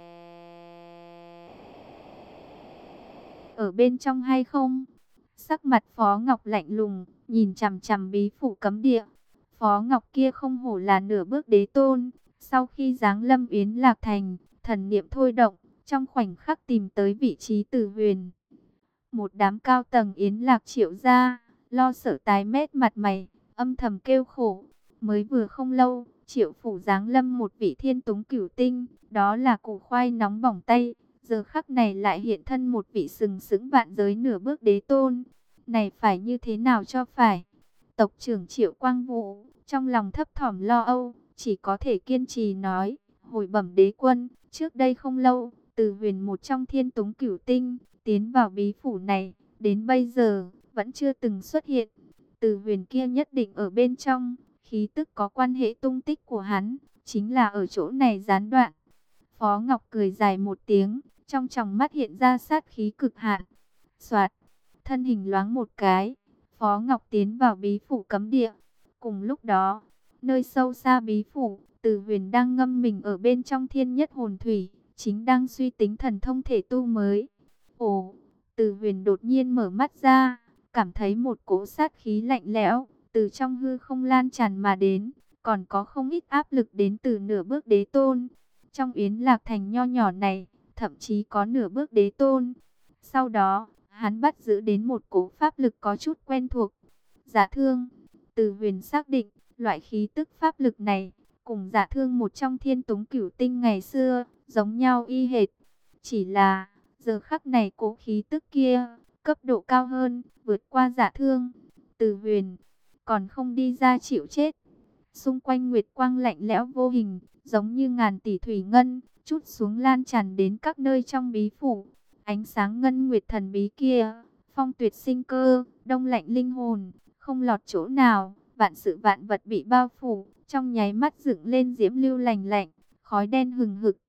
S1: ở bên trong hay không? Sắc mặt Phó Ngọc lạnh lùng, nhìn chằm chằm bí phủ cấm địa. Phó Ngọc kia không hổ là nửa bước đế tôn. Sau khi giáng lâm Yến Lạc Thành, thần niệm thôi động, trong khoảnh khắc tìm tới vị trí Từ huyền. Một đám cao tầng Yến Lạc Triệu gia, lo sợ tái mét mặt mày, âm thầm kêu khổ. Mới vừa không lâu, Triệu phủ giáng lâm một vị Thiên Túng Cửu Tinh, đó là củ khoai nóng bỏng tay. Giờ khắc này lại hiện thân một vị sừng sững vạn giới nửa bước đế tôn. Này phải như thế nào cho phải? Tộc trưởng Triệu Quang Vũ trong lòng thấp thỏm lo âu, chỉ có thể kiên trì nói, hồi bẩm đế quân, trước đây không lâu, Từ huyền một trong Thiên Túng Cửu Tinh, tiến vào bí phủ này, đến bây giờ, vẫn chưa từng xuất hiện. Từ huyền kia nhất định ở bên trong, khí tức có quan hệ tung tích của hắn, chính là ở chỗ này gián đoạn. Phó Ngọc cười dài một tiếng, trong tròng mắt hiện ra sát khí cực hạn. Soạt, thân hình loáng một cái, Phó Ngọc tiến vào bí phủ cấm địa. Cùng lúc đó, nơi sâu xa bí phủ, Từ huyền đang ngâm mình ở bên trong thiên nhất hồn thủy, chính đang suy tính thần thông thể tu mới. Ồ, Từ huyền đột nhiên mở mắt ra, cảm thấy một cỗ sát khí lạnh lẽo từ trong hư không lan tràn mà đến, còn có không ít áp lực đến từ nửa bước đế tôn. Trong Yến Lạc Thành nho nhỏ này, thậm chí có nửa bước đế tôn. Sau đó, hắn bắt giữ đến một cỗ pháp lực có chút quen thuộc. Dạ Thương. Từ huyền xác định, loại khí tức pháp lực này, cùng Dạ Thương một trong Thiên Túng Cửu Tinh ngày xưa, giống nhau y hệt. Chỉ là, giờ khắc này cỗ khí tức kia, cấp độ cao hơn, vượt qua Dạ Thương. Từ huyền, còn không đi ra chịu chết. Xung quanh nguyệt quang lạnh lẽo vô hình, giống như ngàn tỷ thủy ngân, chút xuống lan tràn đến các nơi trong bí phủ. Ánh sáng ngân nguyệt thần bí kia, phong tuyệt sinh cơ, đông lạnh linh hồn, không lọt chỗ nào, vạn sự vạn vật bị bao phủ, trong nháy mắt dựng lên diễm lưu lành lạnh, khói đen hừng hực,